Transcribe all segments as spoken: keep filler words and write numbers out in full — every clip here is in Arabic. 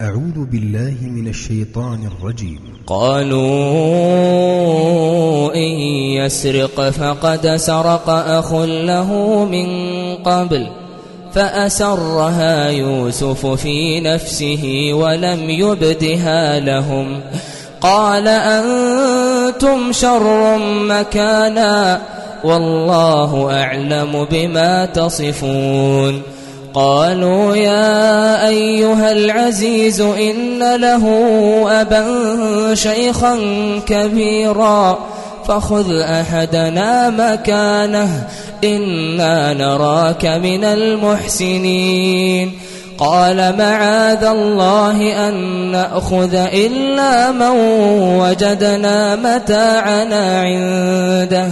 أعوذ بالله من الشيطان الرجيم. قالوا إن يسرق فقد سرق أخ له من قبل فأسرها يوسف في نفسه ولم يبدها لهم قال أنتم شر مكانا والله أعلم بما تصفون. قالوا يا أيها العزيز إن له أبا شيخا كبيرا فخذ أحدنا مكانه إنا نراك من المحسنين. قال معاذ الله أن نأخذ إلا من وجدنا متاعنا عنده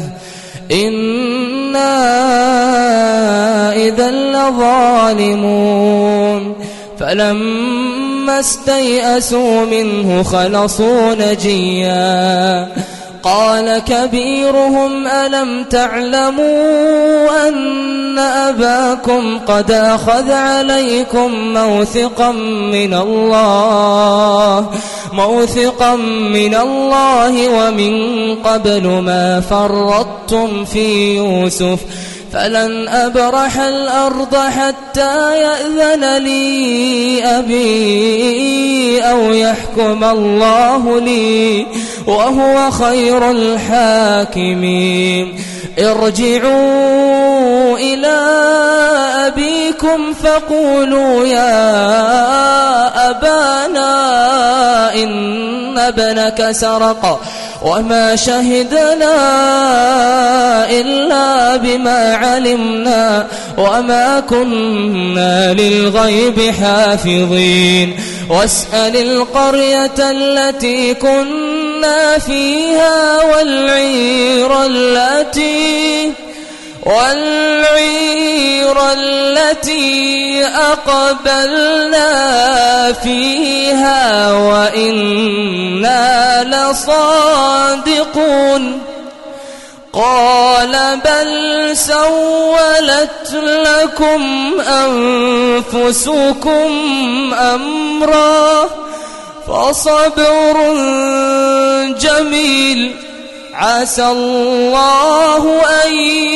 إنا إذا لظالمون. فلما استيئسوا منه خلصوا نجيا. قال كبيرهم ألم تعلموا أن أباكم قد أخذ عليكم موثقا من الله موثقا من الله ومن قبل ما فرطتم في يوسف فلن أبرح الأرض حتى يأذن لي أبي أو يحكم الله لي وهو خير الحاكمين. ارجعوا إلى أبيكم فقولوا يا أبانا إن ابنك سرق وما شهدنا إلا بما علمنا وما كنا للغيب حافظين. واسأل القرية التي كنا فيها والعير التي والعير التي أقبلنا فيها وإنا لصادقون. قال بل سولت لكم أنفسكم أمرا فصبر جميل عسى الله أن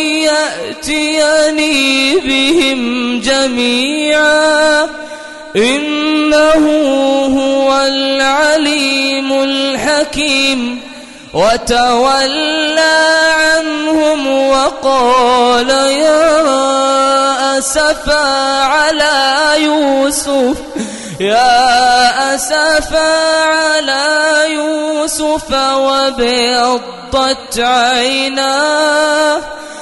يأتيني بهم جميعا إنه هو العليم الحكيم. وتولى عنهم وقال يا أسفا على يوسف يا أسفا على يوسف وابيضت عيناه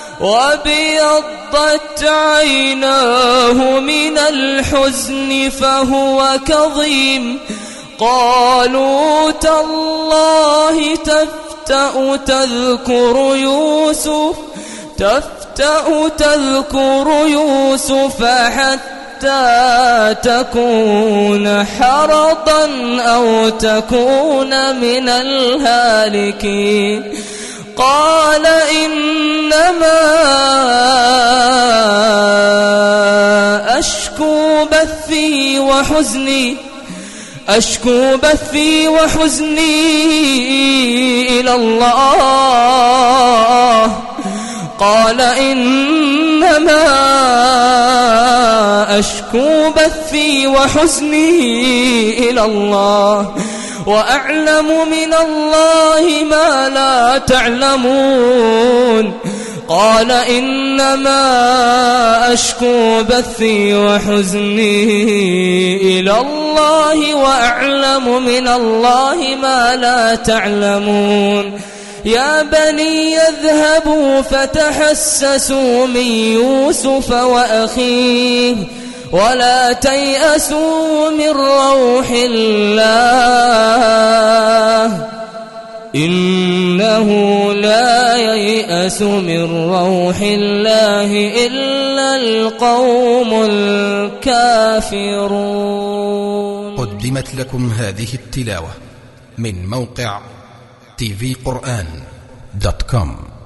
وابيضت عيناه من الحزن فهو كظيم. قالوا تالله تفتأ تذكر يوسف تفتأ تذكر يوسف حتى تكون حرضا أو تكون من الهالكين. قال إنما أشكو بثي وحزني أشكو بثي وحزني إلى الله. قال إنما أشكو بثي وحزني إلى الله وأعلم من الله ما لا تعلمون. قال إنما أشكو بثي وحزني إلى الله وأعلم من الله ما لا تعلمون. يا بني اذهبوا فتحسسوا من يوسف وأخيه ولا تيأسوا من روح الله إنه لا ييأس من روح الله إلا القوم الكافرون. قدمت لكم هذه التلاوة من موقع تي في قرآن دوت كوم.